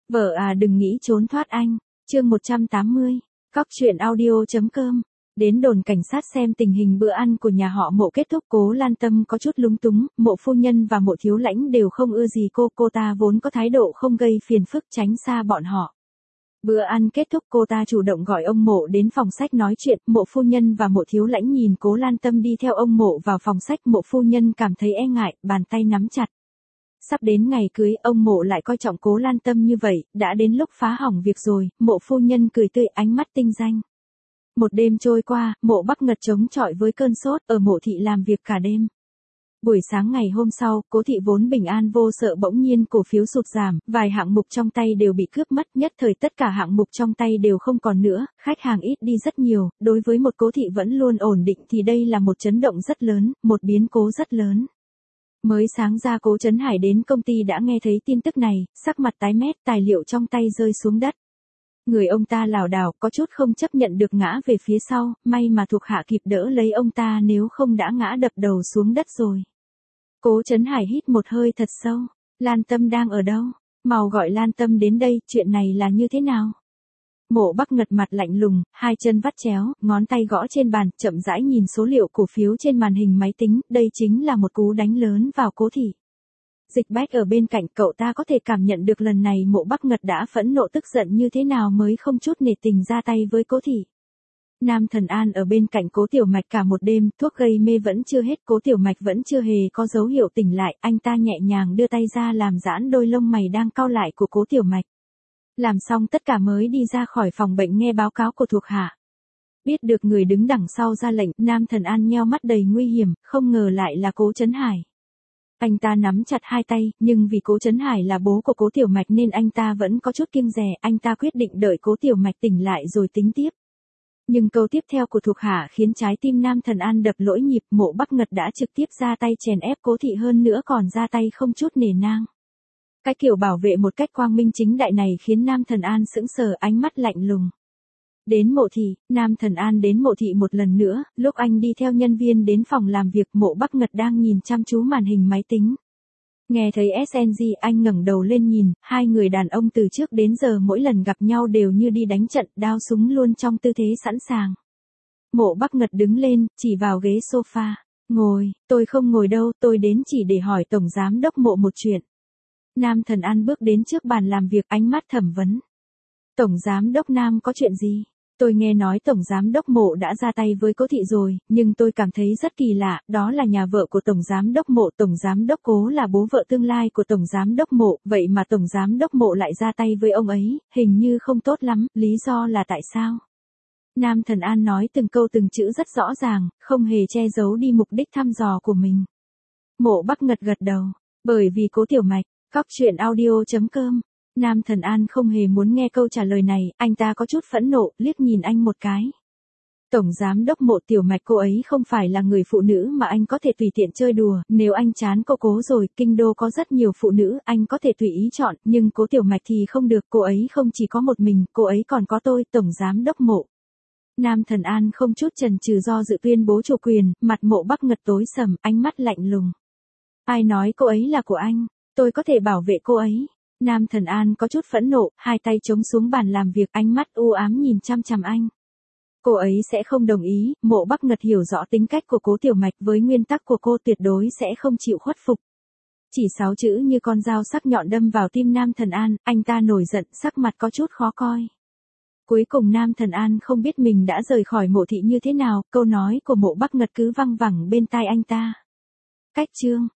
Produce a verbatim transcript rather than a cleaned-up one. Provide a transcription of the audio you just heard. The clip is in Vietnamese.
Vợ à đừng nghĩ trốn thoát anh. Chương một trăm tám mươi. Cóc truyện audio.com. Đến đồn cảnh sát xem tình hình bữa ăn của nhà họ Mộ kết thúc, Cố Lan Tâm có chút lúng túng, Mộ phu nhân và Mộ thiếu lãnh đều không ưa gì cô, cô ta vốn có thái độ không gây phiền phức tránh xa bọn họ. Bữa ăn kết thúc, cô ta chủ động gọi ông Mộ đến phòng sách nói chuyện, Mộ phu nhân và Mộ thiếu lãnh nhìn Cố Lan Tâm đi theo ông Mộ vào phòng sách, Mộ phu nhân cảm thấy e ngại, bàn tay nắm chặt. Sắp đến ngày cưới, ông Mộ lại coi trọng Cố Lan Tâm như vậy, đã đến lúc phá hỏng việc rồi, Mộ phu nhân cười tươi, ánh mắt tinh danh. Một đêm trôi qua, Mộ Bắc Ngật chống chọi với cơn sốt, ở Mộ thị làm việc cả đêm. Buổi sáng ngày hôm sau, Cố thị vốn bình an vô sợ bỗng nhiên cổ phiếu sụt giảm, vài hạng mục trong tay đều bị cướp mất, nhất thời tất cả hạng mục trong tay đều không còn nữa, khách hàng ít đi rất nhiều, đối với một Cố thị vẫn luôn ổn định thì đây là một chấn động rất lớn, một biến cố rất lớn. Mới sáng ra Cố Trấn Hải đến công ty đã nghe thấy tin tức này, sắc mặt tái mét, tài liệu trong tay rơi xuống đất. Người ông ta lảo đảo, có chút không chấp nhận được ngã về phía sau, may mà thuộc hạ kịp đỡ lấy ông ta, nếu không đã ngã đập đầu xuống đất rồi. Cố Trấn Hải hít một hơi thật sâu. Lan Tâm đang ở đâu? Mau gọi Lan Tâm đến đây, chuyện này là như thế nào? Mộ Bắc Ngật mặt lạnh lùng, hai chân vắt chéo, ngón tay gõ trên bàn, chậm rãi nhìn số liệu cổ phiếu trên màn hình máy tính, đây chính là một cú đánh lớn vào Cố thị. Dịch Bách ở bên cạnh, cậu ta có thể cảm nhận được lần này Mộ Bắc Ngật đã phẫn nộ tức giận như thế nào mới không chút nể tình ra tay với Cố thị. Nam Thần An ở bên cạnh Cố Tiểu Mạch cả một đêm, thuốc gây mê vẫn chưa hết, Cố Tiểu Mạch vẫn chưa hề có dấu hiệu tỉnh lại, anh ta nhẹ nhàng đưa tay ra làm giãn đôi lông mày đang cau lại của Cố Tiểu Mạch. Làm xong tất cả mới đi ra khỏi phòng bệnh nghe báo cáo của thuộc hạ. Biết được người đứng đằng sau ra lệnh, Nam Thần An nheo mắt đầy nguy hiểm, không ngờ lại là Cố Trấn Hải. Anh ta nắm chặt hai tay, nhưng vì Cố Trấn Hải là bố của Cố Tiểu Mạch nên anh ta vẫn có chút kiêng dè, anh ta quyết định đợi Cố Tiểu Mạch tỉnh lại rồi tính tiếp. Nhưng câu tiếp theo của thuộc hạ khiến trái tim Nam Thần An đập lỗi nhịp, Mộ Bắc Ngật đã trực tiếp ra tay chèn ép Cố thị, hơn nữa còn ra tay không chút nể nang. Cái kiểu bảo vệ một cách quang minh chính đại này khiến Nam Thần An sững sờ, ánh mắt lạnh lùng. Đến Mộ thị, Nam Thần An đến Mộ thị một lần nữa, lúc anh đi theo nhân viên đến phòng làm việc, Mộ Bắc Ngật đang nhìn chăm chú màn hình máy tính. Nghe thấy ét en giê, anh ngẩng đầu lên nhìn, hai người đàn ông từ trước đến giờ mỗi lần gặp nhau đều như đi đánh trận, đao súng luôn trong tư thế sẵn sàng. Mộ Bắc Ngật đứng lên, chỉ vào ghế sofa. Ngồi, tôi không ngồi đâu, tôi đến chỉ để hỏi Tổng Giám đốc Mộ một chuyện. Nam Thần An bước đến trước bàn làm việc, ánh mắt thẩm vấn. Tổng Giám đốc Nam có chuyện gì? Tôi nghe nói Tổng Giám đốc Mộ đã ra tay với Cố thị rồi, nhưng tôi cảm thấy rất kỳ lạ, đó là nhà vợ của Tổng Giám đốc Mộ, Tổng Giám đốc Cố là bố vợ tương lai của Tổng Giám đốc Mộ, vậy mà Tổng Giám đốc Mộ lại ra tay với ông ấy, hình như không tốt lắm, lý do là tại sao? Nam Thần An nói từng câu từng chữ rất rõ ràng, không hề che giấu đi mục đích thăm dò của mình. Mộ Bắc Ngật gật đầu, bởi vì Cố Tiểu Mạch. Cóc truyện audio.com. Nam Thần An không hề muốn nghe câu trả lời này, anh ta có chút phẫn nộ, liếc nhìn anh một cái. Tổng Giám đốc Mộ, Tiểu Mạch cô ấy không phải là người phụ nữ mà anh có thể tùy tiện chơi đùa, nếu anh chán cô Cố rồi, kinh đô có rất nhiều phụ nữ, anh có thể tùy ý chọn, nhưng Cố Tiểu Mạch thì không được, cô ấy không chỉ có một mình, cô ấy còn có tôi, Tổng Giám đốc Mộ. Nam Thần An không chút chần chừ do dự tuyên bố chủ quyền, mặt Mộ Bắc Ngật tối sầm, ánh mắt lạnh lùng. Ai nói cô ấy là của anh? Tôi có thể bảo vệ cô ấy. Nam Thần An có chút phẫn nộ, hai tay chống xuống bàn làm việc, ánh mắt u ám nhìn chăm chăm anh. Cô ấy sẽ không đồng ý, Mộ Bắc Ngật hiểu rõ tính cách của Cố Tiểu Mạch, với nguyên tắc của cô tuyệt đối sẽ không chịu khuất phục. Chỉ sáu chữ như con dao sắc nhọn đâm vào tim Nam Thần An, anh ta nổi giận, sắc mặt có chút khó coi. Cuối cùng Nam Thần An không biết mình đã rời khỏi Mộ thị như thế nào, câu nói của Mộ Bắc Ngật cứ văng vẳng bên tai anh ta. Cách chương